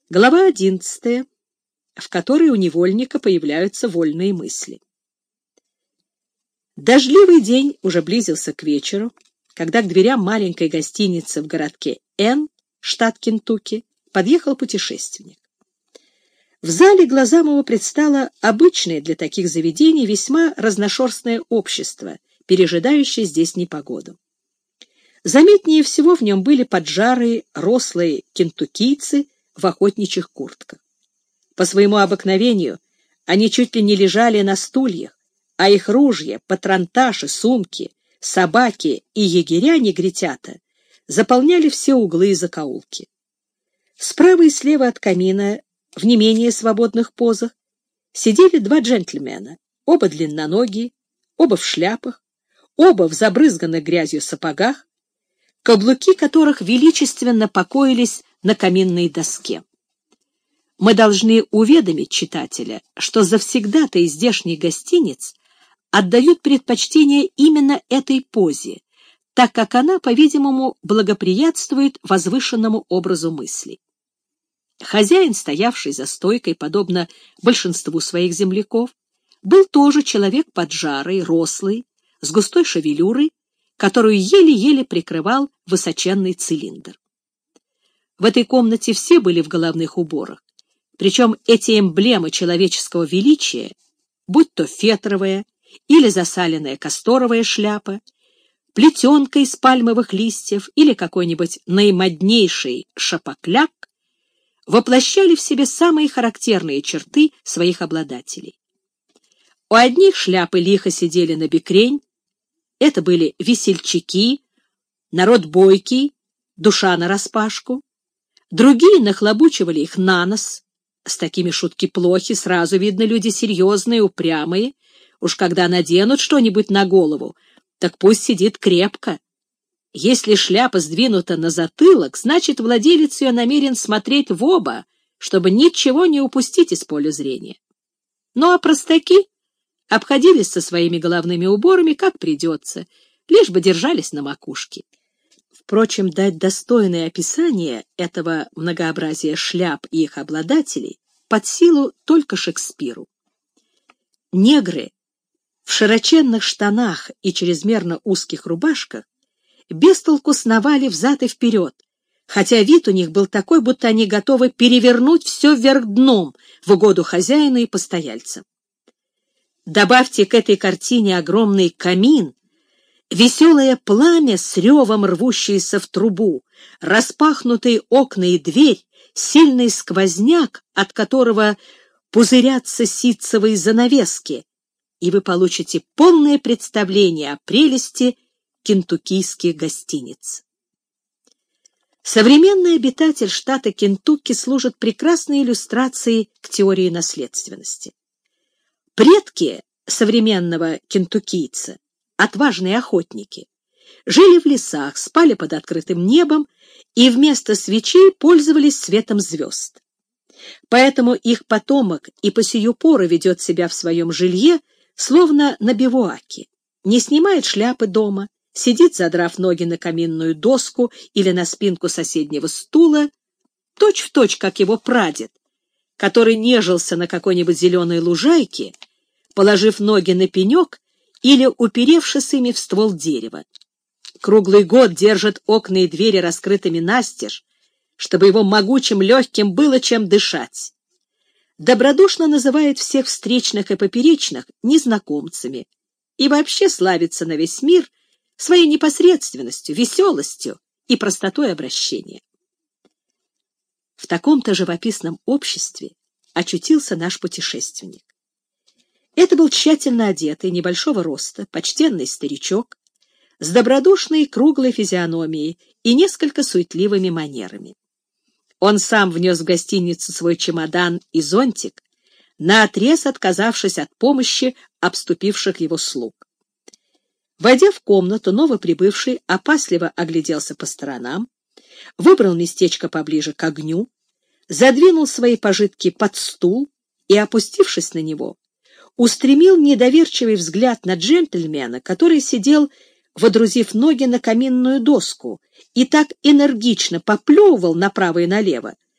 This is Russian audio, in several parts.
Глава 11, в которой у невольника появляются вольные мысли. Дождливый день уже близился к вечеру, когда к дверям маленькой гостиницы в городке Н, штат Кентукки, подъехал путешественник. В зале глазам его предстало обычное для таких заведений весьма разношерстное общество, пережидающее здесь непогоду. Заметнее всего в нем были поджарые, рослые кентуккийцы в охотничьих куртках. По своему обыкновению они чуть ли не лежали на стульях, а их ружья, патронташи, сумки, собаки и егеря-негритята заполняли все углы и закоулки. Справа и слева от камина, в не менее свободных позах, сидели два джентльмена, оба длинноногие, оба в шляпах, оба в забрызганных грязью сапогах, каблуки которых величественно покоились на каминной доске. Мы должны уведомить читателя, что завсегдатаи здешних гостиниц отдают предпочтение именно этой позе, так как она, по-видимому, благоприятствует возвышенному образу мыслей. Хозяин, стоявший за стойкой, подобно большинству своих земляков, был тоже человек поджарый, рослый, с густой шевелюрой, которую еле-еле прикрывал высоченный цилиндр. В этой комнате все были в головных уборах, причем эти эмблемы человеческого величия, будь то фетровая или засаленная касторовая шляпа, плетенка из пальмовых листьев или какой-нибудь наимоднейший шапокляк, воплощали в себе самые характерные черты своих обладателей. У одних шляпы лихо сидели на бекрень, это были весельчаки, народ бойкий, душа нараспашку. Другие нахлобучивали их на нос. С такими шутки плохи, сразу видно, люди серьезные, упрямые. Уж когда наденут что-нибудь на голову, так пусть сидит крепко. Если шляпа сдвинута на затылок, значит, владелец ее намерен смотреть в оба, чтобы ничего не упустить из поля зрения. Ну а простаки обходились со своими головными уборами как придется, лишь бы держались на макушке. Впрочем, дать достойное описание этого многообразия шляп и их обладателей под силу только Шекспиру. Негры в широченных штанах и чрезмерно узких рубашках без толку сновали взад и вперед, хотя вид у них был такой, будто они готовы перевернуть все вверх дном в угоду хозяину и постояльцам. Добавьте к этой картине огромный камин, веселое пламя с ревом рвущееся в трубу, распахнутые окна и дверь, сильный сквозняк, от которого пузырятся ситцевые занавески, и вы получите полное представление о прелести кентуккийских гостиниц. Современный обитатель штата Кентукки служит прекрасной иллюстрацией к теории наследственности. Предки современного кентуккийца, отважные охотники, жили в лесах, спали под открытым небом и вместо свечей пользовались светом звезд. Поэтому их потомок и по сию пору ведет себя в своем жилье, словно на бивуаке, не снимает шляпы дома, сидит, задрав ноги на каминную доску или на спинку соседнего стула, точь-в-точь, как его прадед, который нежился на какой-нибудь зеленой лужайке, положив ноги на пенек или уперевшись ими в ствол дерева. Круглый год держит окна и двери раскрытыми настежь, чтобы его могучим легким было чем дышать. Добродушно называет всех встречных и поперечных незнакомцами и вообще славится на весь мир своей непосредственностью, веселостью и простотой обращения. В таком-то живописном обществе очутился наш путешественник. Это был тщательно одетый, небольшого роста, почтенный старичок, с добродушной круглой физиономией и несколько суетливыми манерами. Он сам внес в гостиницу свой чемодан и зонтик, наотрез отказавшись от помощи обступивших его слуг. Войдя в комнату, новоприбывший опасливо огляделся по сторонам, выбрал местечко поближе к огню, задвинул свои пожитки под стул и, опустившись на него, устремил недоверчивый взгляд на джентльмена, который сидел, водрузив ноги на каминную доску, и так энергично поплевывал направо и налево,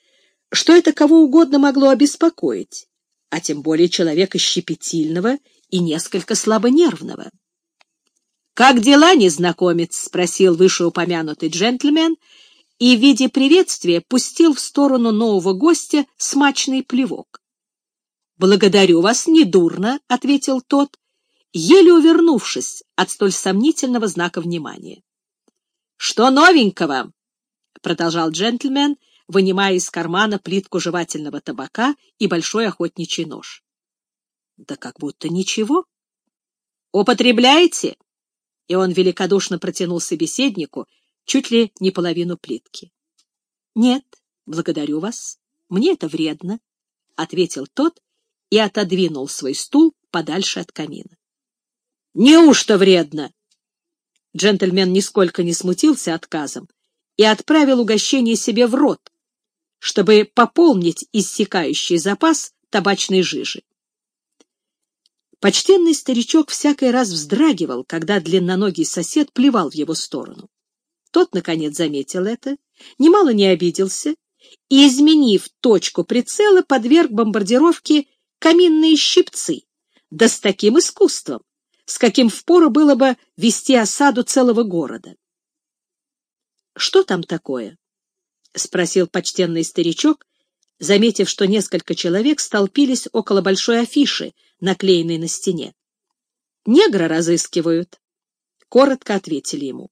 что это кого угодно могло обеспокоить, а тем более человека щепетильного и несколько слабонервного. «Как дела, незнакомец?» — спросил вышеупомянутый джентльмен и в виде приветствия пустил в сторону нового гостя смачный плевок. «Благодарю вас, недурно», — ответил тот, еле увернувшись от столь сомнительного знака внимания. «Что новенького?» — продолжал джентльмен, вынимая из кармана плитку жевательного табака и большой охотничий нож. «Да как будто ничего. Употребляете?» И он великодушно протянул собеседнику чуть ли не половину плитки. «Нет, благодарю вас. Мне это вредно», — ответил тот и отодвинул свой стул подальше от камина. «Неужто вредно?» Джентльмен нисколько не смутился отказом и отправил угощение себе в рот, чтобы пополнить иссякающий запас табачной жижи. Почтенный старичок всякий раз вздрагивал, когда длинноногий сосед плевал в его сторону. Тот, наконец, заметил это, немало не обиделся и, изменив точку прицела, подверг бомбардировке каминные щипцы, да с таким искусством, с каким впору было бы вести осаду целого города. «Что там такое?» — спросил почтенный старичок, заметив, что несколько человек столпились около большой афиши, наклеенной на стене. «Негра разыскивают», — коротко ответили ему.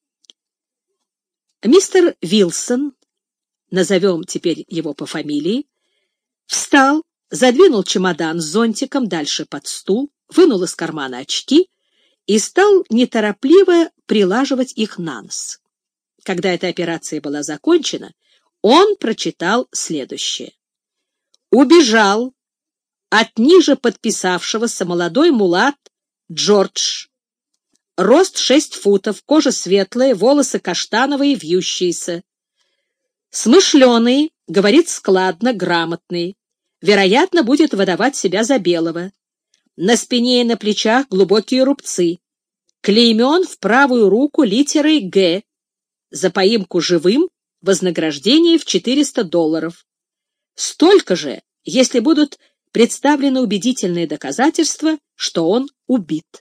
Мистер Вилсон, назовем теперь его по фамилии, встал, задвинул чемодан с зонтиком дальше под стул, вынул из кармана очки и стал неторопливо прилаживать их на нос. Когда эта операция была закончена, он прочитал следующее. «Убежал от ниже подписавшегося молодой мулат Джордж. Рост 6 футов, кожа светлая, волосы каштановые, вьющиеся. Смышленый, говорит складно, грамотный. Вероятно, будет выдавать себя за белого. На спине и на плечах глубокие рубцы. Клеймен в правую руку литерой «Г». За поимку живым вознаграждение в $400. Столько же, если будут представлены убедительные доказательства, что он убит».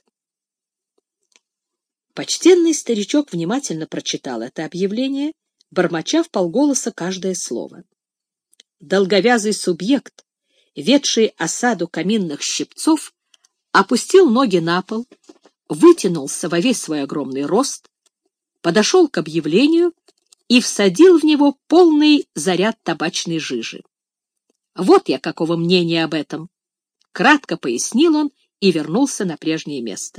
Почтенный старичок внимательно прочитал это объявление, бормоча вполголоса каждое слово. Долговязый субъект, ведший осаду каминных щипцов, опустил ноги на пол, вытянулся во весь свой огромный рост, подошел к объявлению и всадил в него полный заряд табачной жижи. «Вот я какого мнения об этом», — кратко пояснил он и вернулся на прежнее место.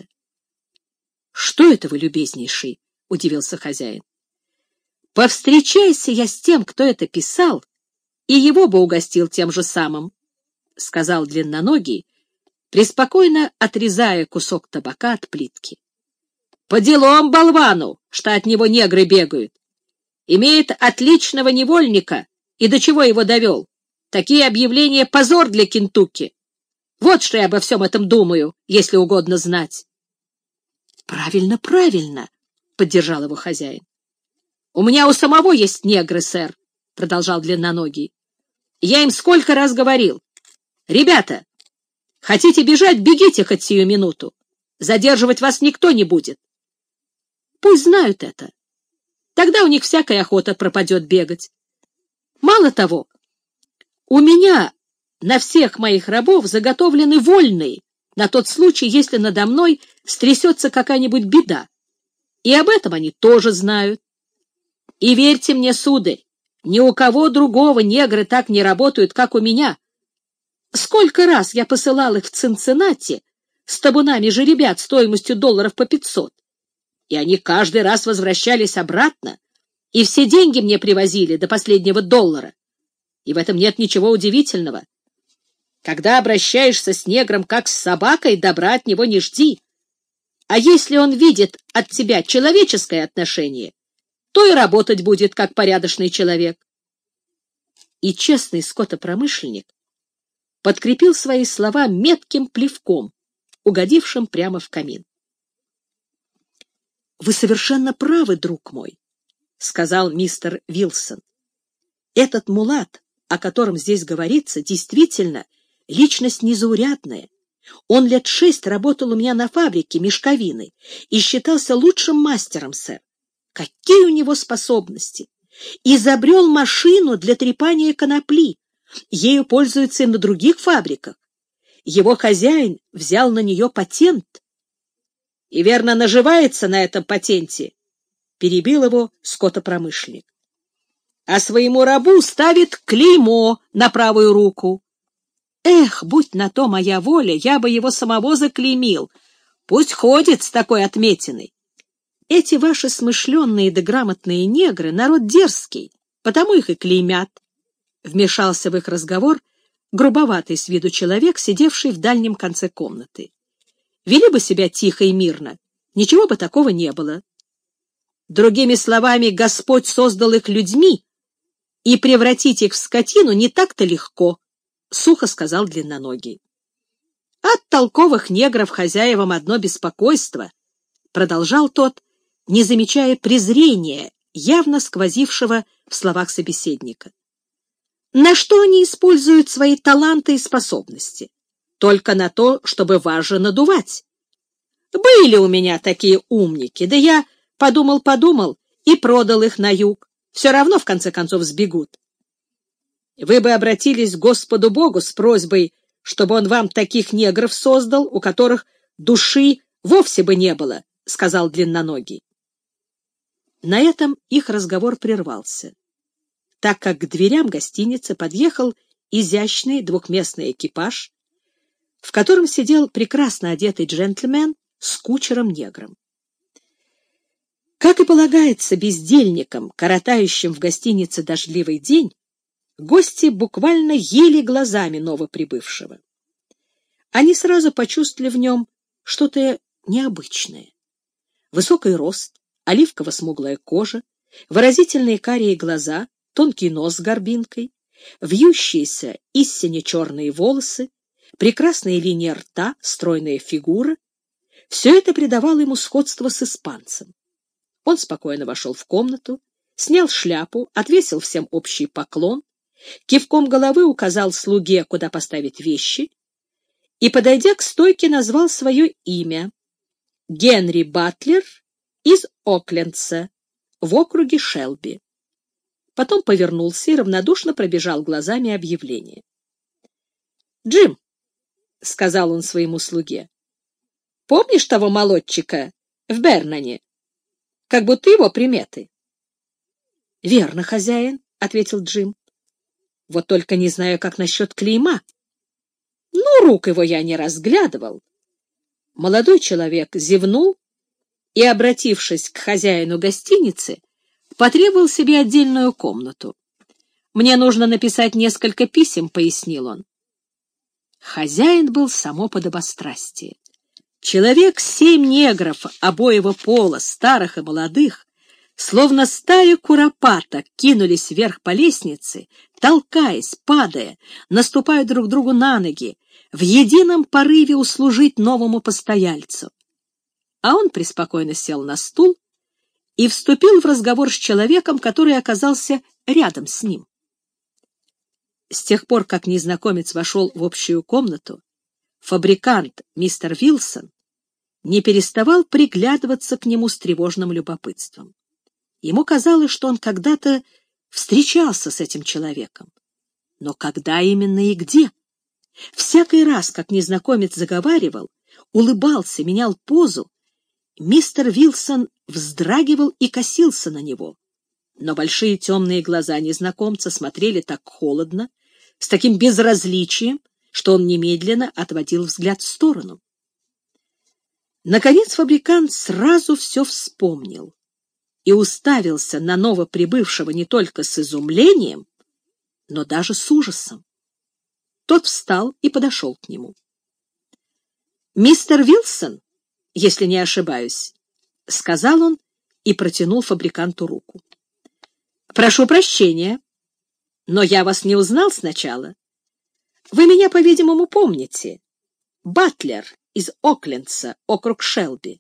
«Что это вы, любезнейший?» — удивился хозяин. «Повстречайся я с тем, кто это писал, и его бы угостил тем же самым», — сказал длинноногий, преспокойно отрезая кусок табака от плитки. «По делам болвану, что от него негры бегают. Имеет отличного невольника, и до чего его довел. Такие объявления — позор для Кентукки. Вот что я обо всем этом думаю, если угодно знать». «Правильно, правильно», — поддержал его хозяин. «У меня у самого есть негры, сэр», — продолжал длинноногий. «Я им сколько раз говорил. Ребята, хотите бежать, бегите хоть сию минуту. Задерживать вас никто не будет. Пусть знают это. Тогда у них всякая охота пропадет бегать. Мало того, у меня на всех моих рабов заготовлены вольные, на тот случай, если надо мной стрясется какая-нибудь беда. И об этом они тоже знают. И верьте мне, сударь, ни у кого другого негры так не работают, как у меня. Сколько раз я посылал их в Цинциннати с табунами жеребят стоимостью $500 по 500, и они каждый раз возвращались обратно, и все деньги мне привозили до последнего $1. И в этом нет ничего удивительного. Когда обращаешься с негром как с собакой, добра от него не жди. А если он видит от тебя человеческое отношение, то и работать будет как порядочный человек. И честный скотопромышленник подкрепил свои слова метким плевком, угодившим прямо в камин. «Вы совершенно правы, друг мой», — сказал мистер Вилсон. «Этот мулат о котором здесь говорится, действительно личность незаурядная. Он лет 6 работал у меня на фабрике мешковины и считался лучшим мастером, сэр. Какие у него способности! Изобрел машину для трепания конопли. Ею пользуются и на других фабриках. Его хозяин взял на нее патент. И верно наживается на этом патенте, перебил его скотопромышленник. А своему рабу ставит клеймо на правую руку. Эх, будь на то моя воля, я бы его самого заклеймил. Пусть ходит с такой отметиной. Эти ваши смышленные да грамотные негры — народ дерзкий, потому их и клеймят. Вмешался в их разговор грубоватый с виду человек, сидевший в дальнем конце комнаты. Вели бы себя тихо и мирно, ничего бы такого не было. Другими словами, Господь создал их людьми, и превратить их в скотину не так-то легко, — сухо сказал длинноногий. От толковых негров хозяевам одно беспокойство, — продолжал тот, не замечая презрения, явно сквозившего в словах собеседника. На что они используют свои таланты и способности? Только на то, чтобы вас же надувать. Были у меня такие умники, да я подумал и продал их на юг. Все равно, в конце концов, сбегут. Вы бы обратились к Господу Богу с просьбой, чтобы он вам таких негров создал, у которых души вовсе бы не было, — сказал длинноногий. На этом их разговор прервался, так как к дверям гостиницы подъехал изящный двухместный экипаж, в котором сидел прекрасно одетый джентльмен с кучером-негром. Как и полагается бездельникам, коротающим в гостинице дождливый день, гости буквально ели глазами новоприбывшего. Они сразу почувствовали в нем что-то необычное. Высокий рост, оливково-смуглая кожа, выразительные карие глаза, тонкий нос с горбинкой, вьющиеся истинно черные волосы, прекрасная линия рта, стройная фигура — все это придавало ему сходство с испанцем. Он спокойно вошел в комнату, снял шляпу, отвесил всем общий поклон, кивком головы указал слуге, куда поставить вещи, и, подойдя к стойке, назвал свое имя — Генри Батлер из Оклендса в округе Шелби. Потом повернулся и равнодушно пробежал глазами объявление. «Джим», — сказал он своему слуге, — «помнишь того молодчика в Бернане? Как будто его приметы». «Верно, хозяин», — ответил Джим. «Вот только не знаю, как насчет клейма». «Ну, рук его я не разглядывал». Молодой человек зевнул и, обратившись к хозяину гостиницы, потребовал себе отдельную комнату. «Мне нужно написать несколько писем», — пояснил он. Хозяин был само подобострастие. Человек 7 негров обоего пола, старых и молодых, словно стая куропаток, кинулись вверх по лестнице, толкаясь, падая, наступая друг другу на ноги, в едином порыве услужить новому постояльцу. А он преспокойно сел на стул и вступил в разговор с человеком, который оказался рядом с ним. С тех пор, как незнакомец вошел в общую комнату, фабрикант мистер Вилсон не переставал приглядываться к нему с тревожным любопытством. Ему казалось, что он когда-то встречался с этим человеком. Но когда именно и где? Всякий раз, как незнакомец заговаривал, улыбался, менял позу, мистер Вилсон вздрагивал и косился на него. Но большие темные глаза незнакомца смотрели так холодно, с таким безразличием, что он немедленно отводил взгляд в сторону. Наконец фабрикант сразу все вспомнил и уставился на новоприбывшего не только с изумлением, но даже с ужасом. Тот встал и подошел к нему. «Мистер Вилсон, если не ошибаюсь», — сказал он и протянул фабриканту руку. «Прошу прощения, но я вас не узнал сначала. Вы меня, по-видимому, помните. Батлер из Оклендса, округ Шелби».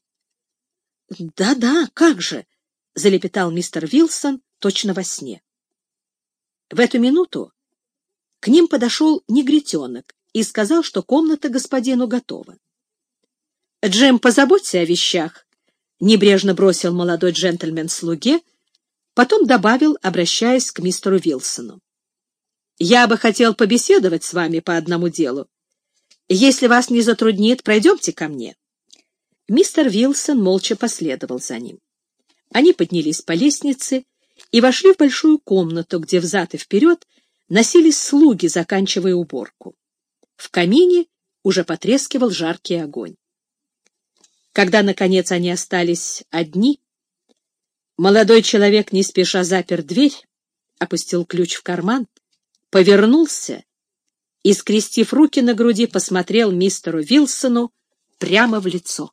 «Да-да, как же», — залепетал мистер Вилсон точно во сне. В эту минуту К ним подошел негритенок и сказал, что комната господину готова. «Джим, позаботься о вещах», — небрежно бросил молодой джентльмен слуге, потом добавил, обращаясь к мистеру Вилсону: «Я бы хотел побеседовать с вами по одному делу. Если вас не затруднит, пройдемте ко мне». Мистер Вилсон молча последовал за ним. Они поднялись по лестнице и вошли в большую комнату, где взад и вперед носились слуги, заканчивая уборку. В камине уже потрескивал жаркий огонь. Когда, наконец, они остались одни, молодой человек не спеша запер дверь, опустил ключ в карман, повернулся и, скрестив руки на груди, посмотрел мистеру Вилсону прямо в лицо.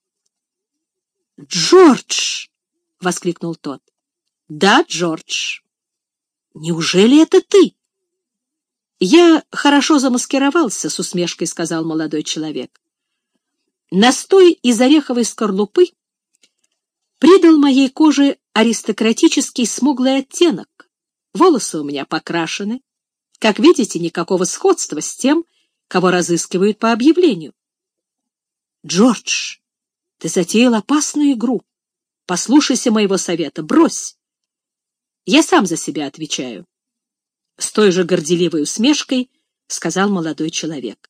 «Джордж!» — воскликнул тот. «Да, Джордж. Неужели это ты?» «Я хорошо замаскировался», — с усмешкой сказал молодой человек. «Настой из ореховой скорлупы придал моей коже аристократический смуглый оттенок. Волосы у меня покрашены. Как видите, никакого сходства с тем, кого разыскивают по объявлению». «Джордж, ты затеял опасную игру. Послушайся моего совета, брось. Я сам за себя отвечаю». С той же горделивой усмешкой сказал молодой человек.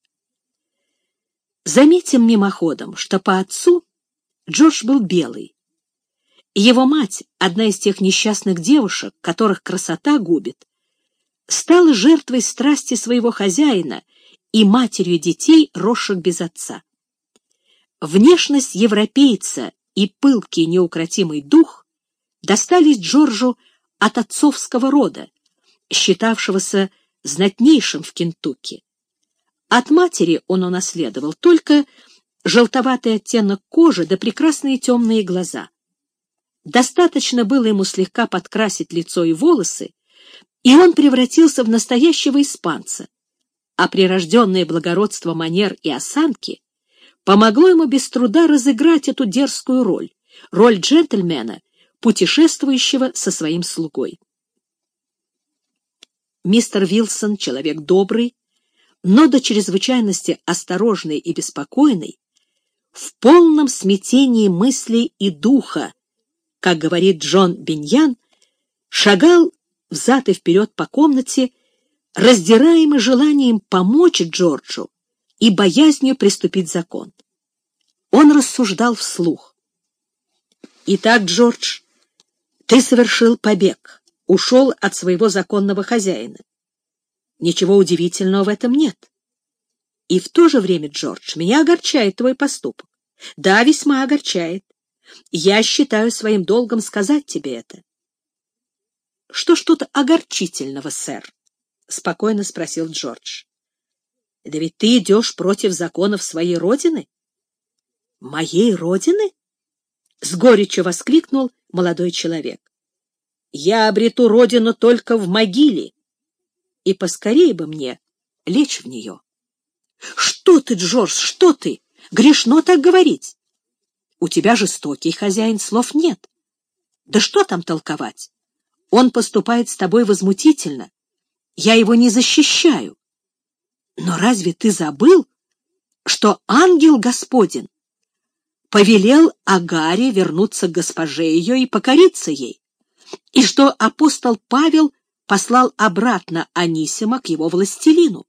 Заметим мимоходом, что по отцу Джордж был белый. Его мать, одна из тех несчастных девушек, которых красота губит, стала жертвой страсти своего хозяина и матерью детей, росших без отца. Внешность европейца и пылкий неукротимый дух достались Джорджу от отцовского рода, считавшегося знатнейшим в Кентукки. От матери он унаследовал только желтоватый оттенок кожи да прекрасные темные глаза. Достаточно было ему слегка подкрасить лицо и волосы, и он превратился в настоящего испанца, а прирожденное благородство манер и осанки помогло ему без труда разыграть эту дерзкую роль джентльмена, путешествующего со своим слугой. Мистер Вилсон, человек добрый, но до чрезвычайности осторожный и беспокойный, в полном смятении мыслей и духа, как говорит Джон Биньян, шагал взад и вперед по комнате, раздираемый желанием помочь Джорджу и боязнью приступить закон. Он рассуждал вслух. «Итак, Джордж, ты совершил побег, ушел от своего законного хозяина. Ничего удивительного в этом нет. И в то же время, Джордж, меня огорчает твой поступок. Да, весьма огорчает. Я считаю своим долгом сказать тебе это». «Что ж тут огорчительного, сэр?» — спокойно спросил Джордж. «Да ведь ты идешь против законов своей родины». «Моей родины?» — с горечью воскликнул молодой человек. «Я обрету родину только в могиле, и поскорее бы мне лечь в нее». «Что ты, Джордж, что ты? Грешно так говорить. У тебя жестокий хозяин, слов нет. Да что там толковать? Он поступает с тобой возмутительно. Я его не защищаю. Но разве ты забыл, что ангел Господень повелел Агаре вернуться к госпоже ее и покориться ей, и что апостол Павел послал обратно Анисима к его властелину?»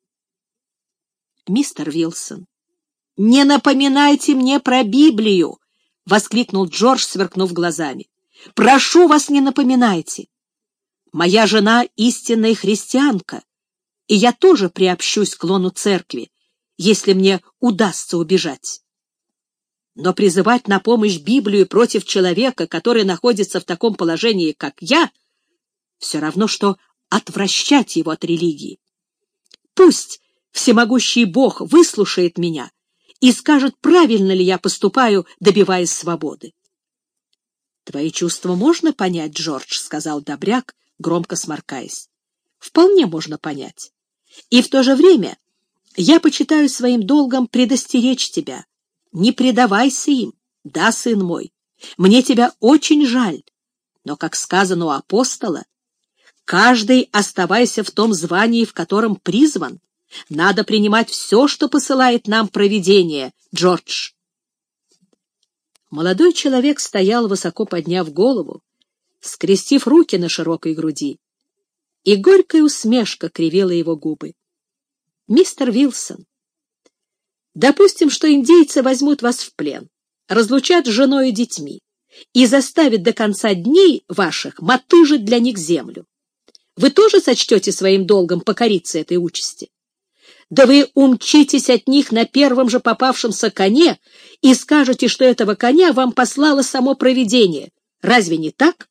«Мистер Вилсон, не напоминайте мне про Библию!» — воскликнул Джордж, сверкнув глазами. «Прошу вас, не напоминайте. Моя жена истинная христианка, и я тоже приобщусь к лону церкви, если мне удастся убежать. Но призывать на помощь Библию против человека, который находится в таком положении, как я, все равно, что отвращать его от религии. Пусть всемогущий Бог выслушает меня и скажет, правильно ли я поступаю, добиваясь свободы». «Твои чувства можно понять, Джордж», — сказал добряк, громко сморкаясь. «Вполне можно понять. И в то же время я почитаю своим долгом предостеречь тебя. Не предавайся им, да, сын мой. Мне тебя очень жаль, но, как сказано у апостола, Каждый оставайся в том звании, в котором призван. Надо принимать все, что посылает нам провидение, Джордж. Молодой человек стоял, высоко подняв голову, скрестив руки на широкой груди, и горькая усмешка кривила его губы. «Мистер Вилсон, допустим, что индейцы возьмут вас в плен, разлучат с женой и детьми и заставят до конца дней ваших мотыжить для них землю. Вы тоже сочтете своим долгом покориться этой участи? Да вы умчитесь от них на первом же попавшемся коне и скажете, что этого коня вам послало само провидение. Разве не так?»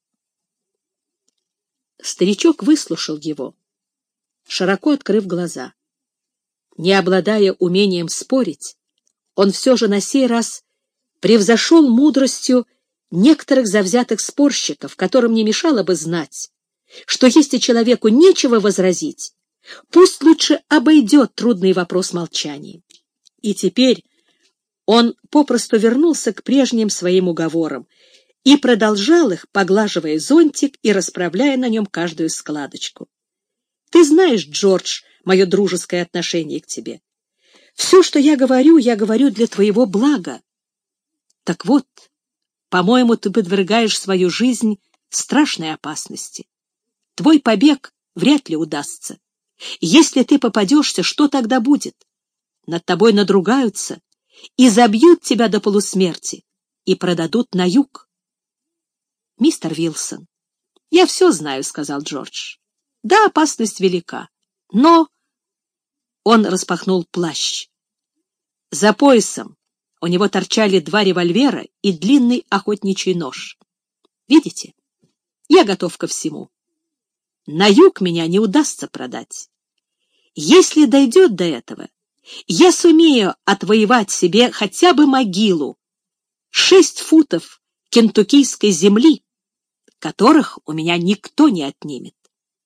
Старичок выслушал его, широко открыв глаза. Не обладая умением спорить, он все же на сей раз превзошел мудростью некоторых завзятых спорщиков, которым не мешало бы знать, что если человеку нечего возразить, пусть лучше обойдет трудный вопрос молчанием. И теперь он попросту вернулся к прежним своим уговорам и продолжал их, поглаживая зонтик и расправляя на нем каждую складочку. «Ты знаешь, Джордж, мое дружеское отношение к тебе. Все, что я говорю для твоего блага. Так вот, по-моему, ты подвергаешь свою жизнь страшной опасности. Твой побег вряд ли удастся. Если ты попадешься, что тогда будет? Над тобой надругаются и забьют тебя до полусмерти и продадут на юг». «Мистер Вилсон, я все знаю», — сказал Джордж. «Да, опасность велика, но...» Он распахнул плащ. За поясом у него торчали 2 револьвера и длинный охотничий нож. «Видите, я готов ко всему. На юг меня не удастся продать. Если дойдет до этого, я сумею отвоевать себе хотя бы могилу, 6 футов кентуккийской земли, которых у меня никто не отнимет».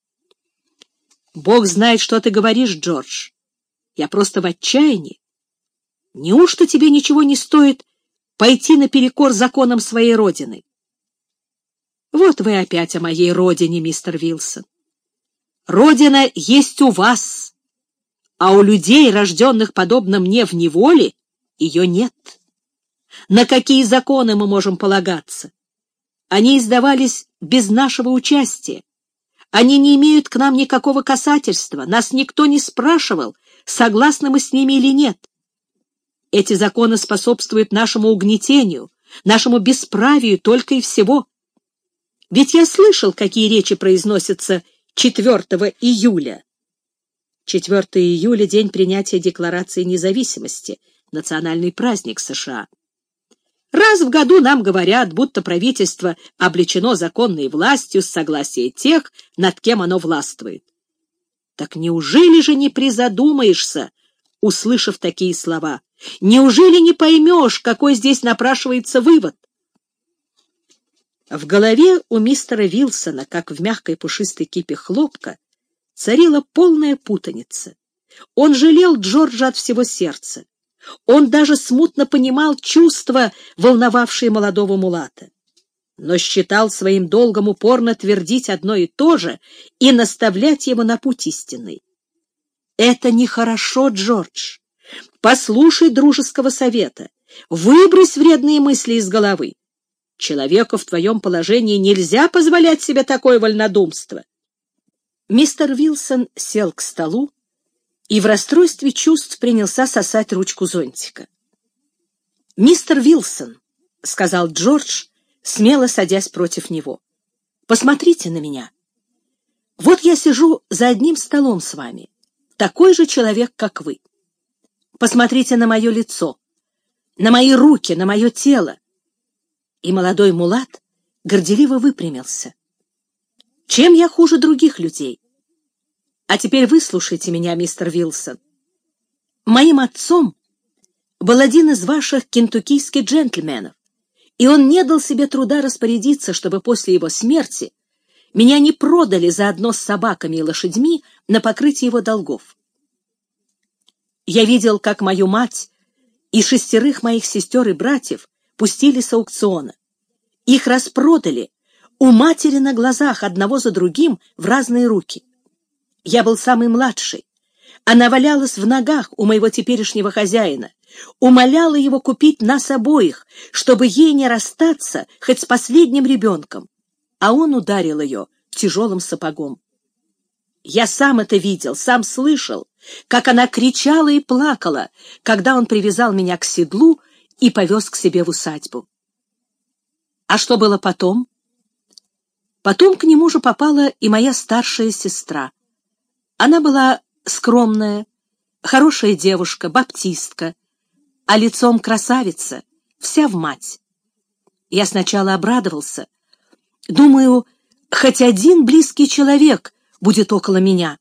«Бог знает, что ты говоришь, Джордж. Я просто в отчаянии. Неужто тебе ничего не стоит пойти наперекор законам своей родины?» «Вот вы опять о моей родине, мистер Вилсон. Родина есть у вас, а у людей, рожденных подобно мне в неволе, ее нет. На какие законы мы можем полагаться? Они издавались без нашего участия. Они не имеют к нам никакого касательства. Нас никто не спрашивал, согласны мы с ними или нет. Эти законы способствуют нашему угнетению, нашему бесправию только и всего. Ведь я слышал, какие речи произносятся 4 июля. 4 июля — день принятия Декларации независимости, национальный праздник США. Раз в году нам говорят, будто правительство облечено законной властью с согласия тех, над кем оно властвует. Так неужели же не призадумаешься, услышав такие слова? Неужели не поймешь, какой здесь напрашивается вывод? В голове у мистера Вилсона, как в мягкой пушистой кипе хлопка, царила полная путаница. Он жалел Джорджа от всего сердца. Он даже смутно понимал чувства, волновавшие молодого мулата, но считал своим долгом упорно твердить одно и то же и наставлять его на путь истинный. «Это нехорошо, Джордж. Послушай дружеского совета. Выбрось вредные мысли из головы. Человеку в твоем положении нельзя позволять себе такое вольнодумство». Мистер Вилсон сел к столу и в расстройстве чувств принялся сосать ручку зонтика. «Мистер Вилсон», — сказал Джордж, смело садясь против него, — «посмотрите на меня. Вот я сижу за одним столом с вами, такой же человек, как вы. Посмотрите на мое лицо, на мои руки, на мое тело». И молодой мулат горделиво выпрямился. «Чем я хуже других людей? А теперь выслушайте меня, мистер Вилсон. Моим отцом был один из ваших кентуккийских джентльменов, и он не дал себе труда распорядиться, чтобы после его смерти меня не продали заодно с собаками и лошадьми на покрытие его долгов. Я видел, как мою мать и 6 моих сестер и братьев пустили с аукциона. Их распродали, у матери на глазах одного за другим в разные руки. Я был самый младший. Она валялась в ногах у моего теперешнего хозяина, умоляла его купить нас обоих, чтобы ей не расстаться хоть с последним ребенком, а он ударил ее тяжелым сапогом. Я сам это видел, сам слышал, как она кричала и плакала, когда он привязал меня к седлу и повез к себе в усадьбу. А что было потом? Потом к нему же попала и моя старшая сестра. Она была скромная, хорошая девушка, баптистка, а лицом красавица, вся в мать. Я сначала обрадовался. Думаю, хоть один близкий человек будет около меня.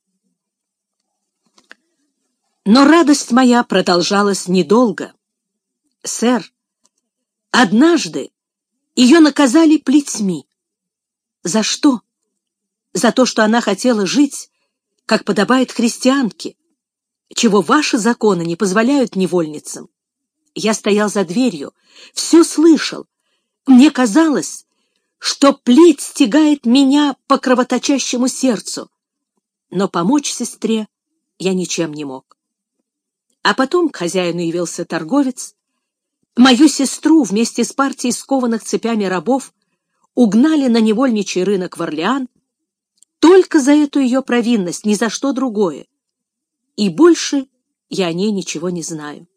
Но радость моя продолжалась недолго. Сэр, однажды ее наказали плетьми. За что? За то, что она хотела жить, как подобает христианке, чего ваши законы не позволяют невольницам. Я стоял за дверью, все слышал. Мне казалось, что плеть стягает меня по кровоточащему сердцу, но помочь сестре я ничем не мог. А потом к хозяину явился торговец. Мою сестру вместе с партией скованных цепями рабов угнали на невольничий рынок в Орлеан только за эту ее провинность, ни за что другое. И больше я о ней ничего не знаю.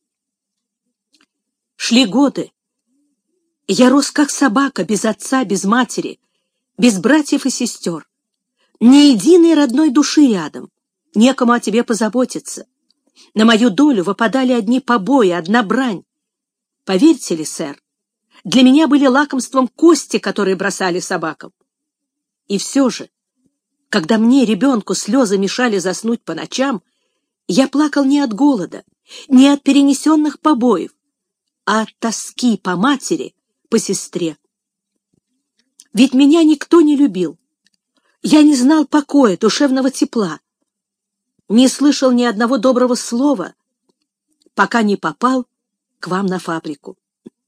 Шли годы. Я рос как собака, без отца, без матери, без братьев и сестер. Ни единой родной души рядом, некому о тебе позаботиться. На мою долю выпадали одни побои, одна брань. Поверьте ли, сэр, для меня были лакомством кости, которые бросали собакам. И все же, когда мне, ребенку, слезы мешали заснуть по ночам, я плакал не от голода, не от перенесенных побоев, а от тоски по матери, по сестре. Ведь меня никто не любил. Я не знал покоя, душевного тепла, не слышал ни одного доброго слова, пока не попал к вам на фабрику.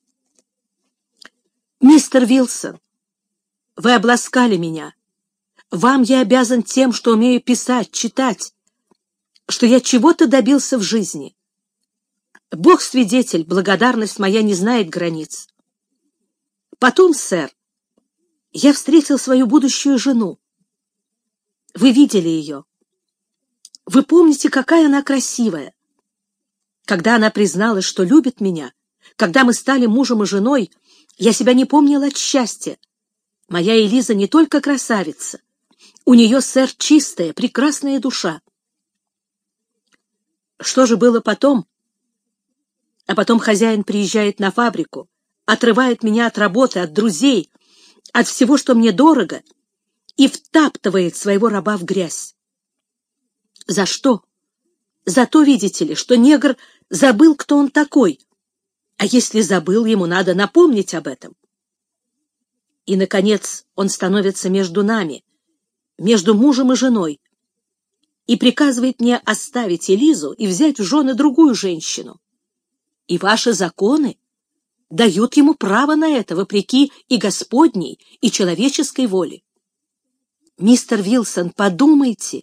Мистер Вилсон, вы обласкали меня. Вам я обязан тем, что умею писать, читать, что я чего-то добился в жизни. Бог свидетель, благодарность моя не знает границ. Потом, сэр, я встретил свою будущую жену. Вы видели ее. Вы помните, какая она красивая. Когда она призналась, что любит меня, когда мы стали мужем и женой, я себя не помнил от счастья. Моя Элиза не только красавица, у нее, сэр, чистая, прекрасная душа. Что же было потом? А потом хозяин приезжает на фабрику, отрывает меня от работы, от друзей, от всего, что мне дорого, и втаптывает своего раба в грязь. За что? За то, видите ли, что негр забыл, кто он такой. А если забыл, ему надо напомнить об этом. И, наконец, он становится между нами, между мужем и женой, и приказывает мне оставить Элизу и взять в жены другую женщину. И ваши законы дают ему право на это, вопреки и Господней, и человеческой воле. Мистер Вилсон, подумайте.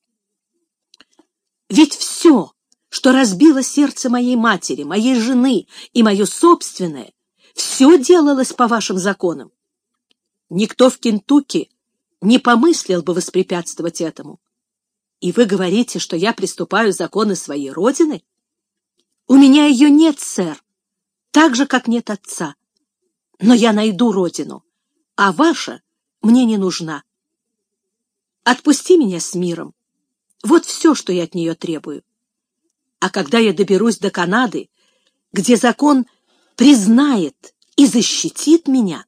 Ведь все, что разбило сердце моей матери, моей жены и мое собственное, все делалось по вашим законам. Никто в Кентукки не помыслил бы воспрепятствовать этому. И вы говорите, что я приступаю законы своей родины? У меня ее нет, сэр, так же, как нет отца. Но я найду родину, а ваша мне не нужна. Отпусти меня с миром. Вот все, что я от нее требую. А когда я доберусь до Канады, где закон признает и защитит меня,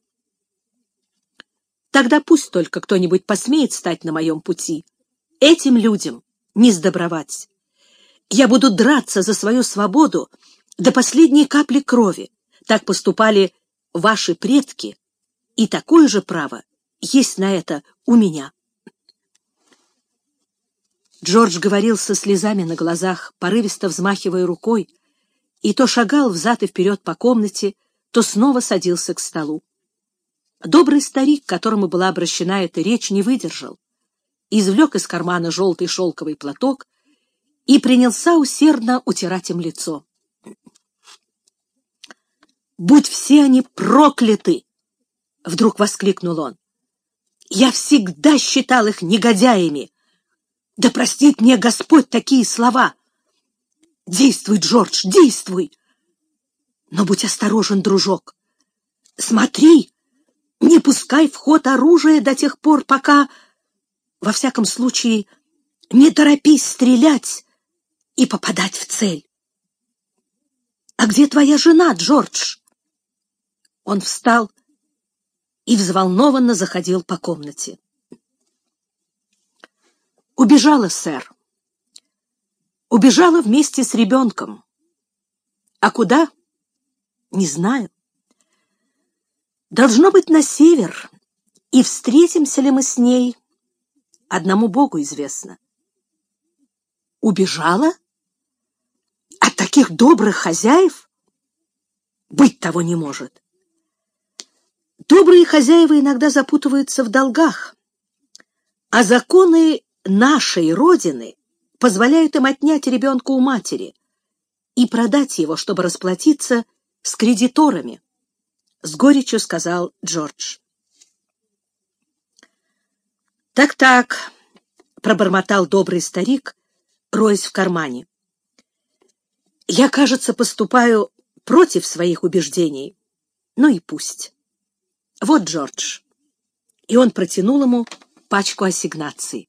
тогда пусть только кто-нибудь посмеет стать на моем пути. Этим людям не сдобровать. Я буду драться за свою свободу до последней капли крови. Так поступали ваши предки, и такое же право есть на это у меня. Джордж говорил со слезами на глазах, порывисто взмахивая рукой, и то шагал взад и вперед по комнате, то снова садился к столу. Добрый старик, к которому была обращена эта речь, не выдержал, извлек из кармана желтый шелковый платок и принялся усердно утирать им лицо. «Будь все они прокляты!» — вдруг воскликнул он. «Я всегда считал их негодяями! Да простит мне Господь такие слова! Действуй, Джордж, действуй! Но будь осторожен, дружок! Смотри, не пускай в ход оружие до тех пор, пока, во всяком случае, не торопись стрелять и попадать в цель. А где твоя жена, Джордж?» Он встал и взволнованно заходил по комнате. «Убежала, сэр. Убежала вместе с ребенком. А куда? Не знаю. Должно быть, на север, и встретимся ли мы с ней, одному Богу известно». «Убежала? От таких добрых хозяев? Быть того не может. Добрые хозяева иногда запутываются в долгах, а законы нашей Родины позволяют им отнять ребенка у матери и продать его, чтобы расплатиться с кредиторами», — с горечью сказал Джордж. «Так-так», — пробормотал добрый старик, роясь в кармане. «Я, кажется, поступаю против своих убеждений. Ну и пусть. Вот, Джордж». И он протянул ему пачку ассигнаций.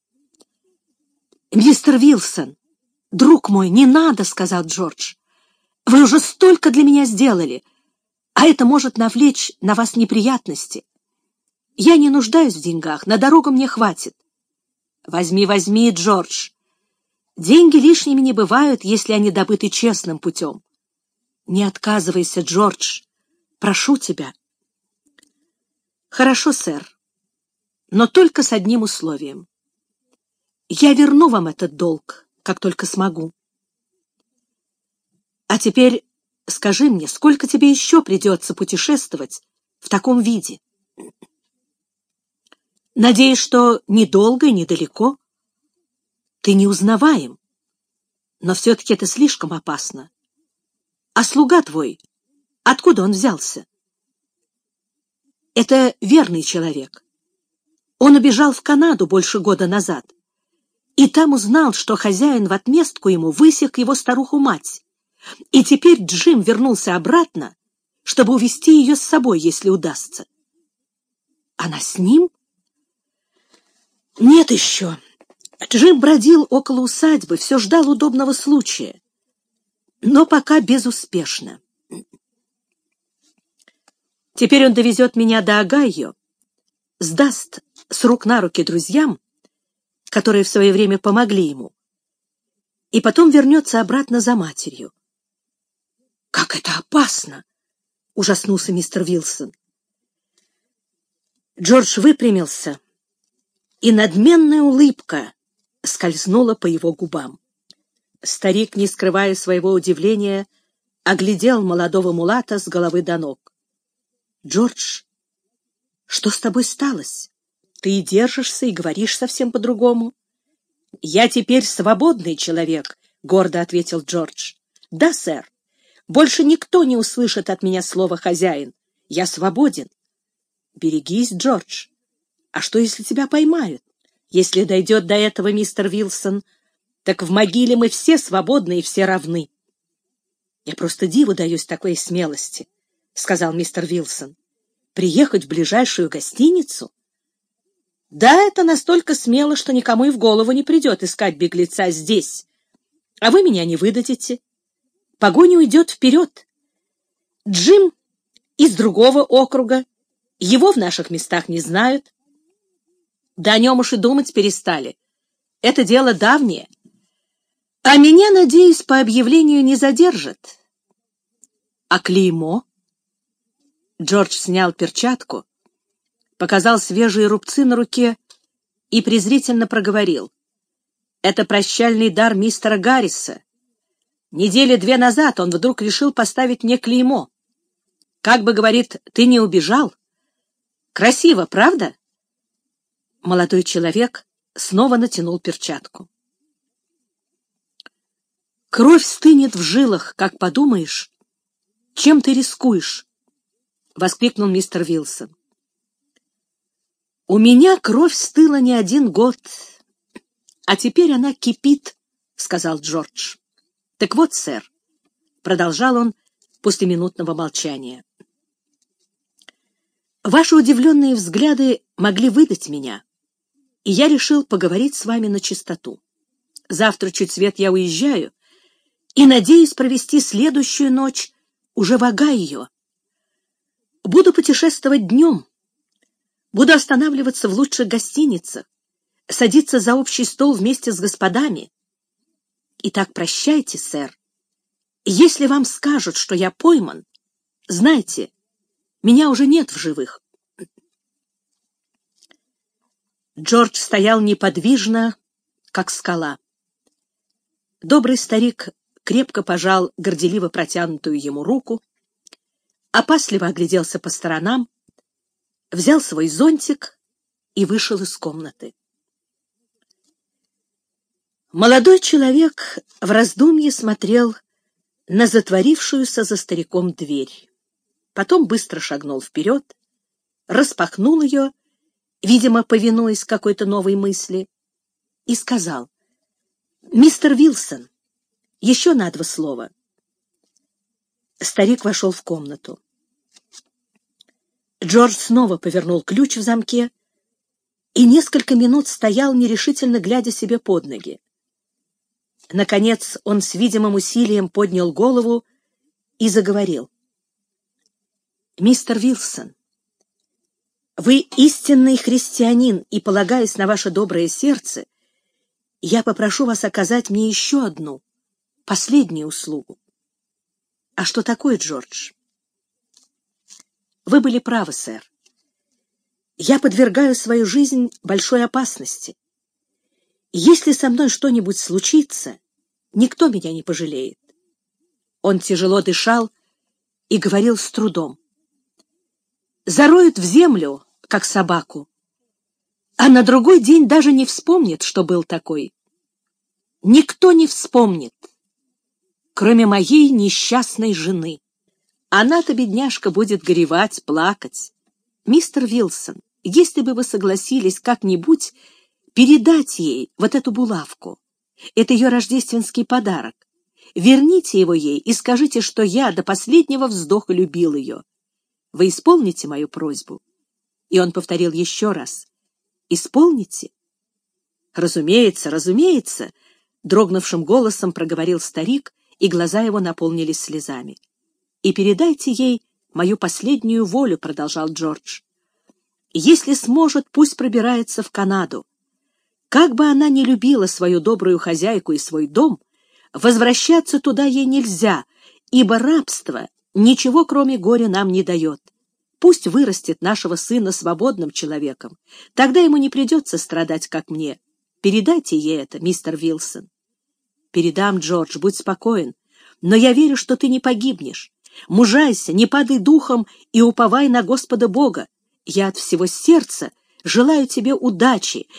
«Мистер Вилсон, друг мой, не надо», — сказал Джордж. «Вы уже столько для меня сделали, а это может навлечь на вас неприятности. Я не нуждаюсь в деньгах, на дорогу мне хватит». «Возьми, возьми, Джордж. Деньги лишними не бывают, если они добыты честным путем. Не отказывайся, Джордж. Прошу тебя». «Хорошо, сэр, но только с одним условием. Я верну вам этот долг, как только смогу. А теперь скажи мне, сколько тебе еще придется путешествовать в таком виде?» «Надеюсь, что недолго и недалеко. Ты неузнаваем, но все-таки это слишком опасно. А слуга твой, откуда он взялся?» «Это верный человек. Он убежал в Канаду больше года назад, и там узнал, что хозяин в отместку ему высек его старуху-мать. И теперь Джим вернулся обратно, чтобы увезти ее с собой, если удастся». «Она с ним?» «Нет еще. Джим бродил около усадьбы, все ждал удобного случая, но пока безуспешно. Теперь он довезет меня до Огайо, сдаст с рук на руки друзьям, которые в свое время помогли ему, и потом вернется обратно за матерью». «Как это опасно!» — ужаснулся мистер Вилсон. Джордж выпрямился, и надменная улыбка скользнула по его губам. Старик, не скрывая своего удивления, оглядел молодого мулата с головы до ног. «Джордж, что с тобой сталось? Ты и держишься, и говоришь совсем по-другому». «Я теперь свободный человек», — гордо ответил Джордж. «Да, сэр. Больше никто не услышит от меня слова «хозяин». Я свободен». «Берегись, Джордж. А что, если тебя поймают? Если дойдет до этого, мистер Вилсон, так в могиле мы все свободны и все равны». «Я просто диву даюсь такой смелости», — сказал мистер Вилсон. «Приехать в ближайшую гостиницу? Да, это настолько смело, что никому и в голову не придет искать беглеца здесь. А вы меня не выдадите. Погоня уйдет вперед. Джим из другого округа. Его в наших местах не знают. Да о нем уж и думать перестали. Это дело давнее. А меня, надеюсь, по объявлению не задержат. А клеймо?» Джордж снял перчатку, показал свежие рубцы на руке и презрительно проговорил. «Это прощальный дар мистера Гарриса. Недели 2 назад он вдруг решил поставить мне клеймо. Как бы, говорит, ты не убежал, Красиво, правда? Молодой человек снова натянул перчатку. Кровь стынет в жилах, как подумаешь, чем ты рискуешь, — воскликнул мистер Вилсон. У меня кровь стыла не 1 год, а теперь она кипит, — сказал Джордж. Так вот, сэр, — продолжал он после минутного молчания, — ваши удивленные взгляды могли выдать меня, и я решил поговорить с вами начистоту. Завтра чуть свет я уезжаю, и надеюсь провести следующую ночь уже в Огайо. Буду путешествовать днем, буду останавливаться в лучших гостиницах, садиться за общий стол вместе с господами. Итак, прощайте, сэр. Если вам скажут, что я пойман, знайте, меня уже нет в живых. Джордж стоял неподвижно, как скала. Добрый старик крепко пожал горделиво протянутую ему руку, опасливо огляделся по сторонам, взял свой зонтик и вышел из комнаты. Молодой человек в раздумье смотрел на затворившуюся за стариком дверь. Потом быстро шагнул вперед, распахнул ее, видимо, повинуясь какой-то новой мысли, и сказал: «Мистер Вилсон, еще на 2 слова». Старик вошел в комнату. Джордж снова повернул ключ в замке и несколько минут стоял, нерешительно глядя себе под ноги. Наконец он с видимым усилием поднял голову и заговорил. «Мистер Вилсон, вы истинный христианин, и, полагаясь на ваше доброе сердце, я попрошу вас оказать мне еще одну, последнюю услугу». «А что такое, Джордж?» «Вы были правы, сэр. Я подвергаю свою жизнь большой опасности. Если со мной что-нибудь случится, никто меня не пожалеет». Он тяжело дышал и говорил с трудом. «Зароют в землю, как собаку, а на другой день даже не вспомнит, что был такой. Никто не вспомнит, кроме моей несчастной жены. Она-то, бедняжка, будет горевать, плакать. Мистер Вилсон, если бы вы согласились как-нибудь передать ей вот эту булавку, это ее рождественский подарок, верните его ей и скажите, что я до последнего вздоха любил ее. Вы исполните мою просьбу?» И он повторил еще раз: «Исполните?» «Разумеется, разумеется», — дрогнувшим голосом проговорил старик, и глаза его наполнились слезами. «И передайте ей мою последнюю волю», — продолжал Джордж. «Если сможет, пусть пробирается в Канаду. Как бы она ни любила свою добрую хозяйку и свой дом, возвращаться туда ей нельзя, ибо рабство ничего, кроме горя, нам не дает. Пусть вырастет нашего сына свободным человеком, тогда ему не придется страдать, как мне. Передайте ей это, мистер Вилсон». «Передам, Джордж, будь спокоен, но я верю, что ты не погибнешь. Мужайся, не падай духом и уповай на Господа Бога. Я от всего сердца желаю тебе удачи.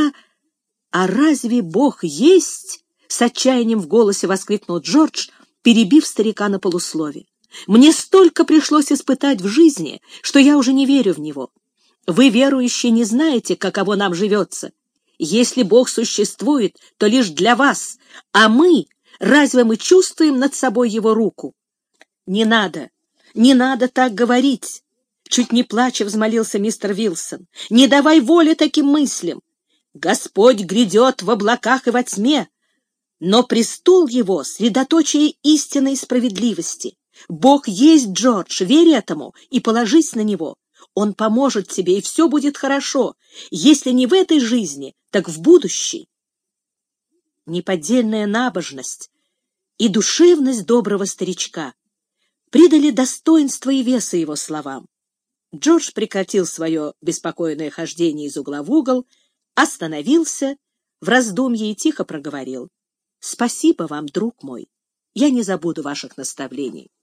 А разве Бог есть?» — с отчаянием в голосе воскликнул Джордж, перебив старика на полуслове. «Мне столько пришлось испытать в жизни, что я уже не верю в него. Вы, верующие, не знаете, каково нам живется. Если Бог существует, то лишь для вас, а разве мы чувствуем над собой его руку?» «Не надо так говорить!» — чуть не плача взмолился мистер Вилсон. «Не давай воли таким мыслям. Господь грядет в облаках и во тьме, но престол его — средоточие истины и справедливости. Бог есть, Джордж, верь этому и положись на него. Он поможет тебе, и все будет хорошо, если не в этой жизни, так в будущей». Неподдельная набожность и душевность доброго старичка придали достоинство и веса его словам. Джордж прекратил свое беспокойное хождение из угла в угол, остановился в раздумье и тихо проговорил: «Спасибо вам, друг мой, я не забуду ваших наставлений».